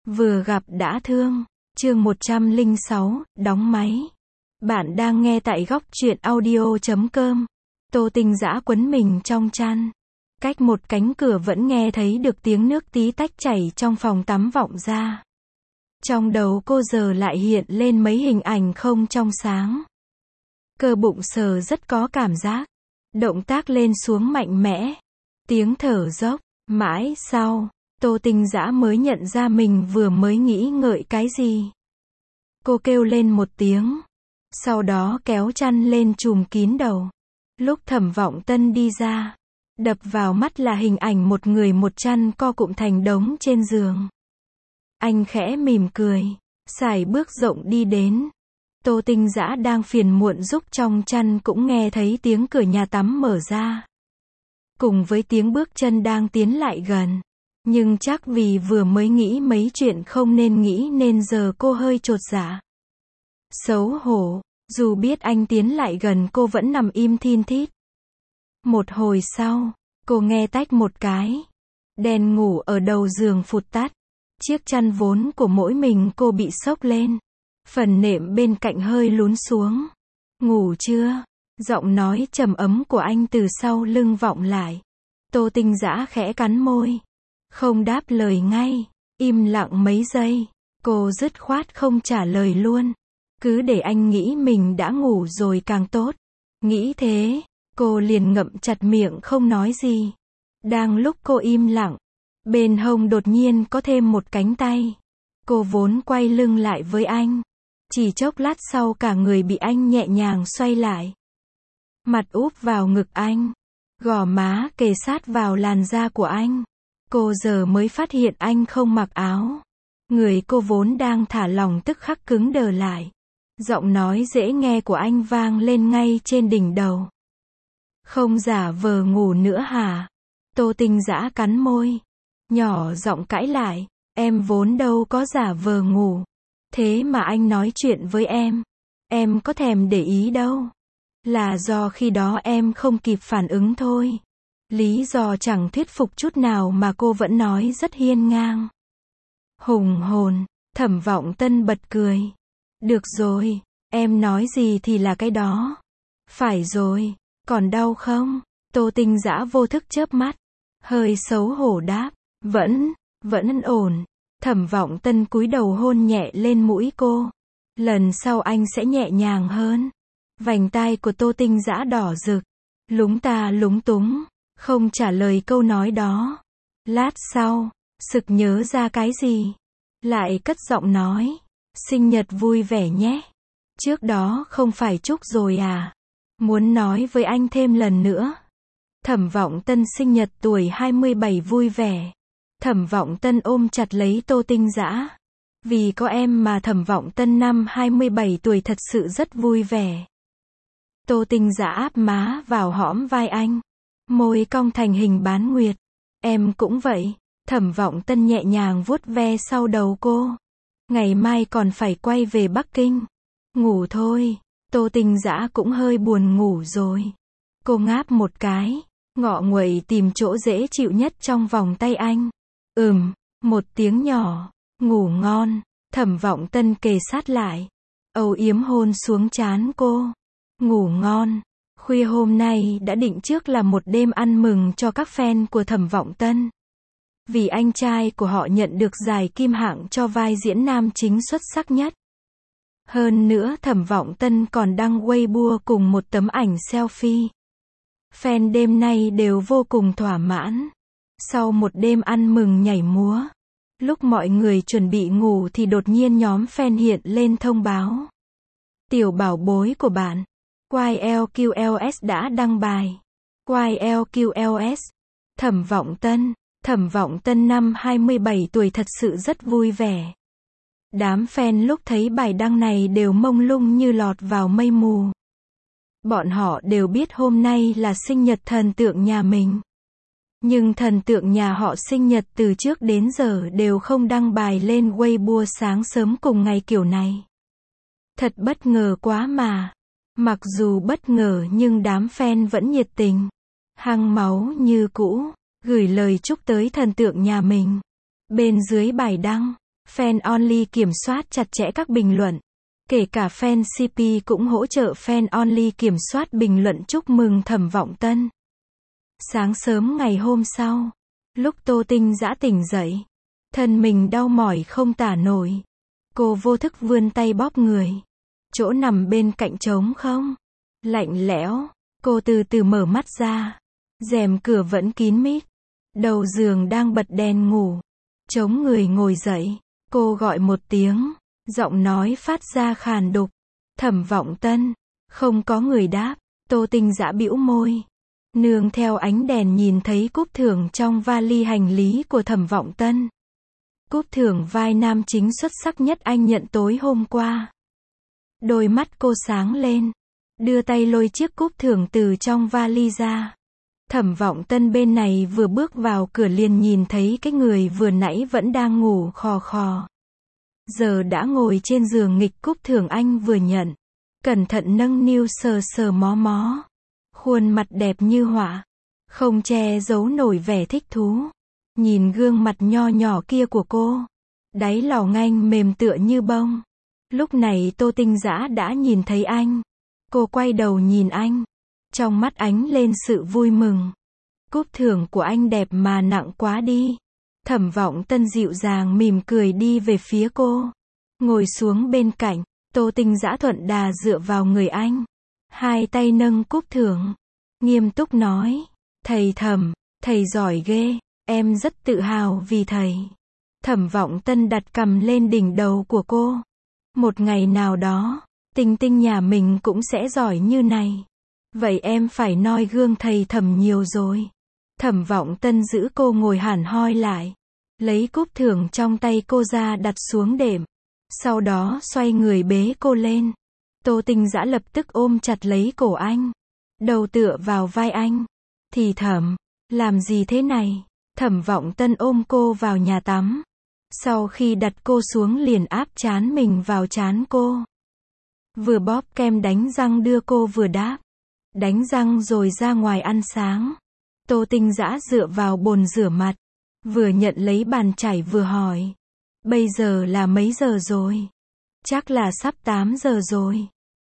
Vừa gặp đã thương. Chương 106, đóng máy. Bạn đang nghe tại góc truyện audio.com. Tô Tinh Dã quấn mình trong chăn. Cách một cánh cửa vẫn nghe thấy được tiếng nước tí tách chảy trong phòng tắm vọng ra. Trong đầu cô giờ lại hiện lên mấy hình ảnh không trong sáng. Cơ bụng sờ rất có cảm giác. Động tác lên xuống mạnh mẽ. Tiếng thở dốc. Mãi sau, Tô Tinh Dã mới nhận ra mình vừa mới nghĩ ngợi cái gì. Cô kêu lên một tiếng. Sau đó kéo chăn lên trùm kín đầu. Lúc Thẩm Vọng Tân đi ra, đập vào mắt là hình ảnh một người một chăn co cụm thành đống trên giường. Anh khẽ mỉm cười, sải bước rộng đi đến. Tô Tinh Dã đang phiền muộn rúc trong chăn cũng nghe thấy tiếng cửa nhà tắm mở ra. Cùng với tiếng bước chân đang tiến lại gần. Nhưng chắc vì vừa mới nghĩ mấy chuyện không nên nghĩ nên giờ cô hơi chột dạ. Xấu hổ, dù biết anh tiến lại gần cô vẫn nằm im thin thít. Một hồi sau, cô nghe tách một cái. Đèn ngủ ở đầu giường phụt tắt. Chiếc chăn vốn của mỗi mình cô bị xốc lên. Phần nệm bên cạnh hơi lún xuống. Ngủ chưa? Giọng nói trầm ấm của anh từ sau lưng vọng lại. Tô Tinh Dã khẽ cắn môi. Không đáp lời ngay. Im lặng mấy giây. Cô dứt khoát không trả lời luôn. Cứ để anh nghĩ mình đã ngủ rồi càng tốt. Nghĩ thế, cô liền ngậm chặt miệng không nói gì. Đang lúc cô im lặng, bên hông đột nhiên có thêm một cánh tay. Cô vốn quay lưng lại với anh. Chỉ chốc lát sau cả người bị anh nhẹ nhàng xoay lại. Mặt úp vào ngực anh. Gò má kề sát vào làn da của anh. Cô giờ mới phát hiện anh không mặc áo. Người cô vốn đang thả lỏng tức khắc cứng đờ lại. Giọng nói dễ nghe của anh vang lên ngay trên đỉnh đầu. Không giả vờ ngủ nữa hả? Tô Tinh Dã cắn môi. Nhỏ giọng cãi lại. Em vốn đâu có giả vờ ngủ. Thế mà anh nói chuyện với em có thèm để ý đâu. Là do khi đó em không kịp phản ứng thôi. Lý do chẳng thuyết phục chút nào mà cô vẫn nói rất hiên ngang. Hùng hồn, Thẩm Vọng Tân bật cười. Được rồi, em nói gì thì là cái đó. Phải rồi, còn đau không? Tô Tinh Dã vô thức chớp mắt. Hơi xấu hổ đáp. Vẫn ổn. Thẩm Vọng Tân cúi đầu hôn nhẹ lên mũi cô. Lần sau anh sẽ nhẹ nhàng hơn. Vành tai của Tô Tinh Dã đỏ rực. Lúng ta lúng túng. Không trả lời câu nói đó. Lát sau, sực nhớ ra cái gì. Lại cất giọng nói. Sinh nhật vui vẻ nhé. Trước đó không phải chúc rồi à? Muốn nói với anh thêm lần nữa. Thẩm Vọng Tân sinh nhật tuổi 27 vui vẻ. Thẩm Vọng Tân ôm chặt lấy Tô Tinh Dã. Vì có em mà Thẩm Vọng Tân năm 27 tuổi thật sự rất vui vẻ. Tô Tinh Dã áp má vào hõm vai anh. Môi cong thành hình bán nguyệt. Em cũng vậy. Thẩm Vọng Tân nhẹ nhàng vuốt ve sau đầu cô. Ngày mai còn phải quay về Bắc Kinh. Ngủ thôi. Tô Tinh Dã cũng hơi buồn ngủ rồi. Cô ngáp một cái. Ngọ nguậy tìm chỗ dễ chịu nhất trong vòng tay anh. Một tiếng nhỏ. Ngủ ngon. Thẩm Vọng Tân kề sát lại. Âu yếm hôn xuống trán cô. Ngủ ngon. Khuya hôm nay đã định trước là một đêm ăn mừng cho các fan của Thẩm Vọng Tân. Vì anh trai của họ nhận được giải kim hạng cho vai diễn nam chính xuất sắc nhất. Hơn nữa Thẩm Vọng Tân còn đăng Weibo cùng một tấm ảnh selfie. Fan đêm nay đều vô cùng thỏa mãn. Sau một đêm ăn mừng nhảy múa, lúc mọi người chuẩn bị ngủ thì đột nhiên nhóm fan hiện lên thông báo. Tiểu bảo bối của bạn, YLQLS đã đăng bài. YLQLS, Thẩm Vọng Tân năm 27 tuổi thật sự rất vui vẻ. Đám fan lúc thấy bài đăng này đều mông lung như lọt vào mây mù. Bọn họ đều biết hôm nay là sinh nhật thần tượng nhà mình. Nhưng thần tượng nhà họ sinh nhật từ trước đến giờ đều không đăng bài lên Weibo sáng sớm cùng ngày kiểu này. Thật bất ngờ quá mà. Mặc dù bất ngờ nhưng đám fan vẫn nhiệt tình. Hăng máu như cũ. Gửi lời chúc tới thần tượng nhà mình. Bên dưới bài đăng, Fan Only kiểm soát chặt chẽ các bình luận. Kể cả fan CP cũng hỗ trợ Fan Only kiểm soát bình luận chúc mừng Thẩm Vọng Tân. Sáng sớm ngày hôm sau, lúc Tô Tinh Dã tỉnh dậy, thân mình đau mỏi không tả nổi. Cô vô thức vươn tay bóp người. Chỗ nằm bên cạnh trống không, lạnh lẽo. Cô từ từ mở mắt ra. Rèm cửa vẫn kín mít. Đầu giường đang bật đèn ngủ. Chống người ngồi dậy. Cô gọi một tiếng. Giọng nói phát ra khàn đục. Thẩm Vọng Tân. Không có người đáp. Tô Tinh Dã bĩu môi. Nương theo ánh đèn nhìn thấy cúp thưởng trong vali hành lý của Thẩm Vọng Tân. Cúp thưởng vai nam chính xuất sắc nhất anh nhận tối hôm qua. Đôi mắt cô sáng lên. Đưa tay lôi chiếc cúp thưởng từ trong vali ra. Thẩm Vọng Tân bên này vừa bước vào cửa liền nhìn thấy cái người vừa nãy vẫn đang ngủ khò khò. Giờ đã ngồi trên giường nghịch cúp thưởng anh vừa nhận. Cẩn thận nâng niu sờ sờ mó mó. Khuôn mặt đẹp như họa. Không che giấu nổi vẻ thích thú. Nhìn gương mặt nho nhỏ kia của cô. Đáy lò nganh mềm tựa như bông. Lúc này Tô Tinh Dã đã nhìn thấy anh. Cô quay đầu nhìn anh. Trong mắt ánh lên sự vui mừng. Cúp thưởng của anh đẹp mà nặng quá đi. Thẩm Vọng Tân dịu dàng mỉm cười đi về phía cô. Ngồi xuống bên cạnh. Tô Tinh Dã thuận đà dựa vào người anh. Hai tay nâng cúp thưởng. Nghiêm túc nói. Thầy Thẩm, thầy giỏi ghê. Em rất tự hào vì thầy. Thẩm Vọng Tân đặt cằm lên đỉnh đầu của cô. Một ngày nào đó, Tinh Tinh nhà mình cũng sẽ giỏi như này. Vậy em phải noi gương thầy Thẩm nhiều rồi. Thẩm Vọng Tân giữ cô ngồi hẳn hoi lại. Lấy cúp thưởng trong tay cô ra đặt xuống đệm. Sau đó xoay người bế cô lên. Tô Tinh Dã lập tức ôm chặt lấy cổ anh. Đầu tựa vào vai anh. Thì Thẩm, làm gì thế này? Thẩm Vọng Tân ôm cô vào nhà tắm. Sau khi đặt cô xuống liền áp trán mình vào trán cô. Vừa bóp kem đánh răng đưa cô vừa đáp. Đánh răng rồi ra ngoài ăn sáng. Tô Tinh Dã dựa vào bồn rửa mặt. Vừa nhận lấy bàn chải vừa hỏi. Bây giờ là mấy giờ rồi? Chắc là sắp 8 giờ rồi.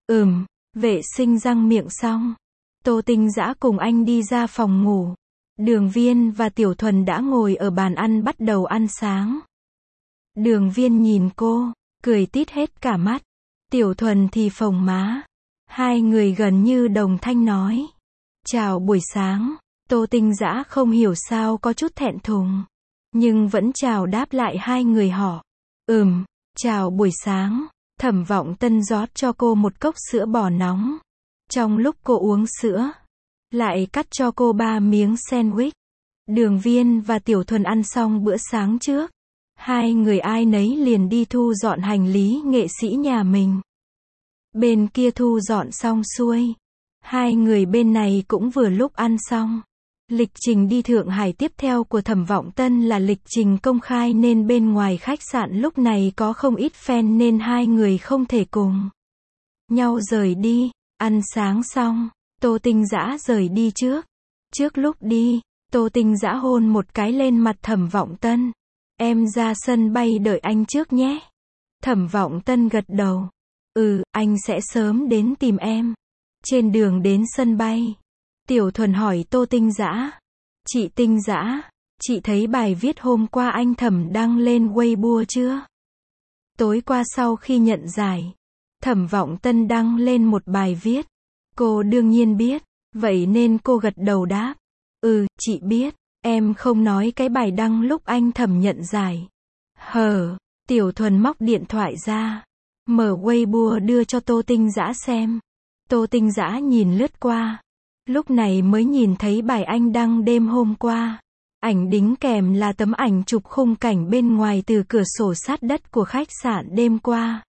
Vệ sinh răng miệng xong. Tô Tinh Dã cùng anh đi ra phòng ngủ. Đường Viên và Tiểu Thuần đã ngồi ở bàn ăn bắt đầu ăn sáng. Đường Viên nhìn cô, cười tít hết cả mắt. Tiểu Thuần thì phồng má. Hai người gần như đồng thanh nói. Chào buổi sáng. Tô Tinh Dã không hiểu sao có chút thẹn thùng. Nhưng vẫn chào đáp lại hai người họ. Chào buổi sáng. Thẩm Vọng Tân rót cho cô một cốc sữa bò nóng. Trong lúc cô uống sữa, lại cắt cho cô 3 miếng sandwich. Đường Viên và Tiểu Thuần ăn xong bữa sáng trước. Hai người ai nấy liền đi thu dọn hành lý nghệ sĩ nhà mình. Bên kia thu dọn xong xuôi. Hai người bên này cũng vừa lúc ăn xong. Lịch trình đi Thượng Hải tiếp theo của Thẩm Vọng Tân là lịch trình công khai nên bên ngoài khách sạn lúc này có không ít fan nên hai người không thể cùng nhau rời đi. Ăn sáng xong, Tô Tinh Dã rời đi trước. Trước lúc đi, Tô Tinh Dã hôn một cái lên mặt Thẩm Vọng Tân. Em ra sân bay đợi anh trước nhé. Thẩm Vọng Tân gật đầu. Anh sẽ sớm đến tìm em. Trên đường đến sân bay, Tiểu Thuần hỏi Tô Tinh Dã. Chị Tinh Dã, chị thấy bài viết hôm qua anh Thẩm đăng lên Weibo chưa? Tối qua sau khi nhận giải, Thẩm Vọng Tân đăng lên một bài viết. Cô đương nhiên biết, vậy nên cô gật đầu đáp. Chị biết, em không nói cái bài đăng lúc anh Thẩm nhận giải. Tiểu Thuần móc điện thoại ra, mở Weibo đưa cho Tô Tinh Dã xem. Tô Tinh Dã nhìn lướt qua. Lúc này mới nhìn thấy bài anh đăng đêm hôm qua. Ảnh đính kèm là tấm ảnh chụp khung cảnh bên ngoài từ cửa sổ sát đất của khách sạn đêm qua.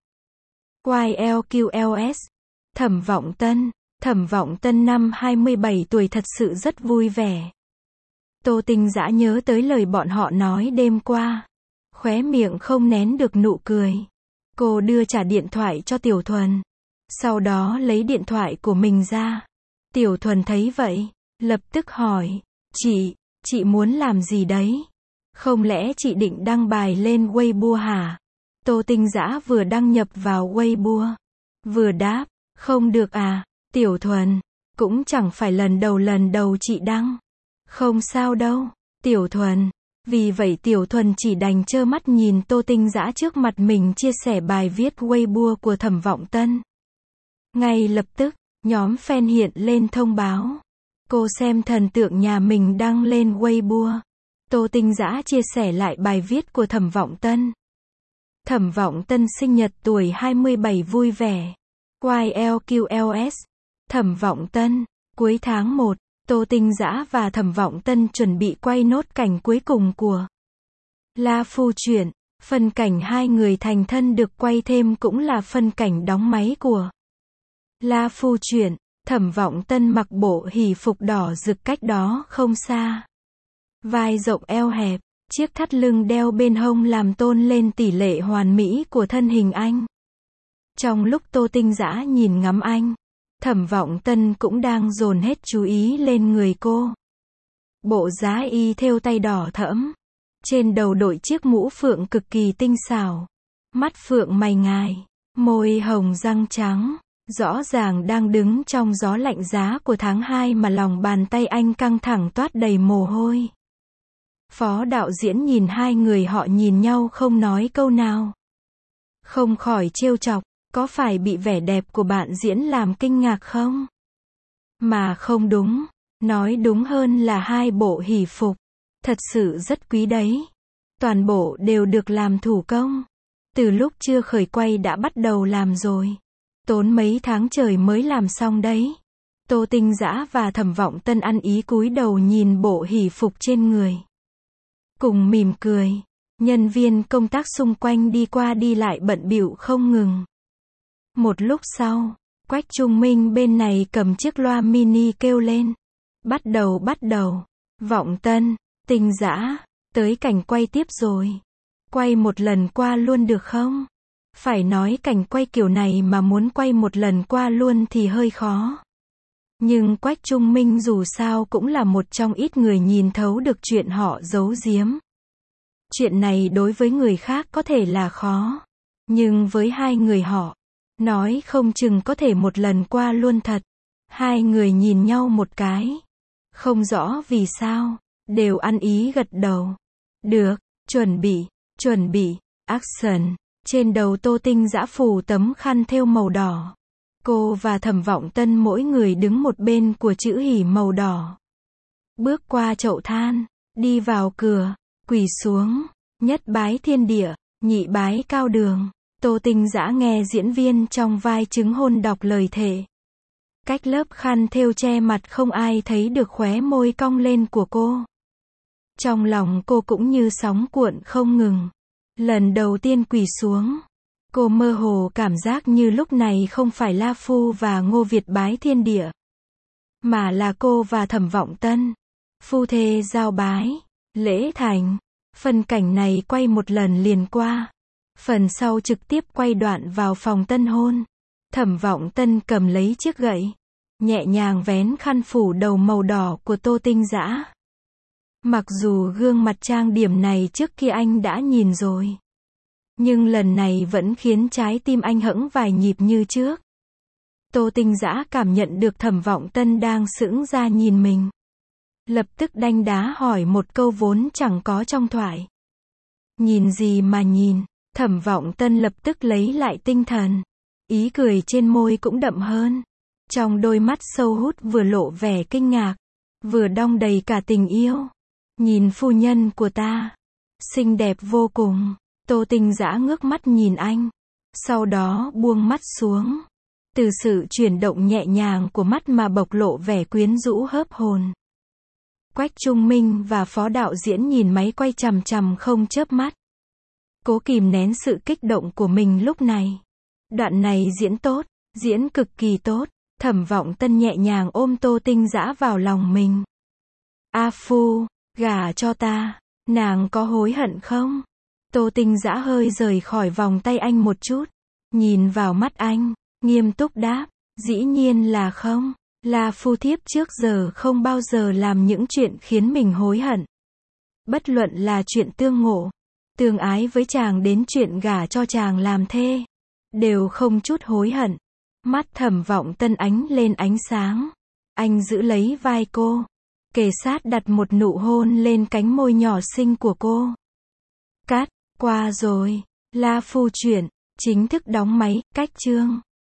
YLQLS. Thẩm Vọng Tân năm 27 tuổi thật sự rất vui vẻ. Tô Tinh Dã nhớ tới lời bọn họ nói đêm qua. Khóe miệng không nén được nụ cười. Cô đưa trả điện thoại cho Tiểu Thuần. Sau đó lấy điện thoại của mình ra. Tiểu Thuần thấy vậy, lập tức hỏi. Chị muốn làm gì đấy? Không lẽ chị định đăng bài lên Weibo hả? Tô Tinh Dã vừa đăng nhập vào Weibo, vừa đáp, không được à, Tiểu Thuần, cũng chẳng phải lần đầu chị đăng. Không sao đâu, Tiểu Thuần. Vì vậy Tiểu Thuần chỉ đành trơ mắt nhìn Tô Tinh Dã trước mặt mình chia sẻ bài viết Weibo của Thẩm Vọng Tân. Ngay lập tức, nhóm fan hiện lên thông báo. Cô xem thần tượng nhà mình đăng lên Weibo. Tô Tinh Dã chia sẻ lại bài viết của Thẩm Vọng Tân. Thẩm Vọng Tân sinh nhật tuổi 27 vui vẻ. YLQLS. Thẩm Vọng Tân. Cuối tháng 1, Tô Tinh Dã và Thẩm Vọng Tân chuẩn bị quay nốt cảnh cuối cùng của La Phu truyện. Phân cảnh hai người thành thân được quay thêm cũng là phân cảnh đóng máy của La Phu truyện. Thẩm Vọng Tân mặc bộ hỷ phục đỏ rực cách đó không xa. Vai rộng eo hẹp, chiếc thắt lưng đeo bên hông làm tôn lên tỷ lệ hoàn mỹ của thân hình anh. Trong lúc Tô Tinh Dã nhìn ngắm anh, Thẩm Vọng Tân cũng đang dồn hết chú ý lên người cô. Bộ giá y thêu tay đỏ thẫm, trên đầu đội chiếc mũ phượng cực kỳ tinh xảo, mắt phượng mày ngài, môi hồng răng trắng, rõ ràng đang đứng trong gió lạnh giá của tháng 2 mà lòng bàn tay anh căng thẳng toát đầy mồ hôi. Phó đạo diễn nhìn hai người họ nhìn nhau không nói câu nào. Không khỏi trêu chọc, có phải bị vẻ đẹp của bạn diễn làm kinh ngạc không? Mà không đúng, nói đúng hơn là hai bộ hỷ phục, thật sự rất quý đấy. Toàn bộ đều được làm thủ công. Từ lúc chưa khởi quay đã bắt đầu làm rồi. Tốn mấy tháng trời mới làm xong đấy. Tô Tinh Dã và Thẩm Vọng Tân ăn ý cúi đầu nhìn bộ hỷ phục trên người. Cùng mỉm cười, nhân viên công tác xung quanh đi qua đi lại bận bịu không ngừng. Một lúc sau, Quách Trung Minh bên này cầm chiếc loa mini kêu lên. Bắt đầu. Vọng Tân, Tinh Dã, tới cảnh quay tiếp rồi. Quay một lần qua luôn được không? Phải nói cảnh quay kiểu này mà muốn quay một lần qua luôn thì hơi khó. Nhưng Quách Trung Minh dù sao cũng là một trong ít người nhìn thấu được chuyện họ giấu giếm. Chuyện này đối với người khác có thể là khó. Nhưng với hai người họ, nói không chừng có thể một lần qua luôn thật. Hai người nhìn nhau một cái. Không rõ vì sao, đều ăn ý gật đầu. Được, chuẩn bị, action. Trên đầu Tô Tinh Dã phủ tấm khăn thêu màu đỏ. Cô và Thẩm Vọng Tân mỗi người đứng một bên của chữ hỷ màu đỏ. Bước qua chậu than, đi vào cửa, quỳ xuống, nhất bái thiên địa, nhị bái cao đường. Tô Tinh Dã nghe diễn viên trong vai chứng hôn đọc lời thề. Cách lớp khăn thêu che mặt không ai thấy được khóe môi cong lên của cô. Trong lòng cô cũng như sóng cuộn không ngừng. Lần đầu tiên quỳ xuống, cô mơ hồ cảm giác như lúc này không phải La Phu và Ngô Việt bái thiên địa, mà là cô và Thẩm Vọng Tân. Phu thê giao bái, lễ thành. Phần cảnh này quay một lần liền qua. Phần sau trực tiếp quay đoạn vào phòng tân hôn. Thẩm Vọng Tân cầm lấy chiếc gậy, nhẹ nhàng vén khăn phủ đầu màu đỏ của Tô Tinh Dã. Mặc dù gương mặt trang điểm này trước kia anh đã nhìn rồi, nhưng lần này vẫn khiến trái tim anh hững vài nhịp như trước. Tô Tinh Dã cảm nhận được Thẩm Vọng Tân đang sững ra nhìn mình. Lập tức đanh đá hỏi một câu vốn chẳng có trong thoại. Nhìn gì mà nhìn? Thẩm Vọng Tân lập tức lấy lại tinh thần. Ý cười trên môi cũng đậm hơn. Trong đôi mắt sâu hút vừa lộ vẻ kinh ngạc, vừa đong đầy cả tình yêu. Nhìn phu nhân của ta, xinh đẹp vô cùng. Tô Tinh Dã ngước mắt nhìn anh, sau đó buông mắt xuống. Từ sự chuyển động nhẹ nhàng của mắt mà bộc lộ vẻ quyến rũ hớp hồn. Quách Trung Minh và phó đạo diễn nhìn máy quay chằm chằm không chớp mắt. Cố kìm nén sự kích động của mình lúc này. Đoạn này diễn tốt, diễn cực kỳ tốt. Thẩm Vọng Tân nhẹ nhàng ôm Tô Tinh Dã vào lòng mình. A Phu, gả cho ta, nàng có hối hận không? Tô Tinh Dã hơi rời khỏi vòng tay anh một chút, nhìn vào mắt anh, nghiêm túc đáp, dĩ nhiên là không. La Phu thiếp trước giờ không bao giờ làm những chuyện khiến mình hối hận. Bất luận là chuyện tương ngộ, tương ái với chàng đến chuyện gả cho chàng làm thê. Đều không chút hối hận. Mắt Thẩm Vọng Tân ánh lên ánh sáng. Anh giữ lấy vai cô. Kề sát đặt một nụ hôn lên cánh môi nhỏ xinh của cô. Cắt, qua rồi. La Phu Truyện, chính thức đóng máy, cách chương.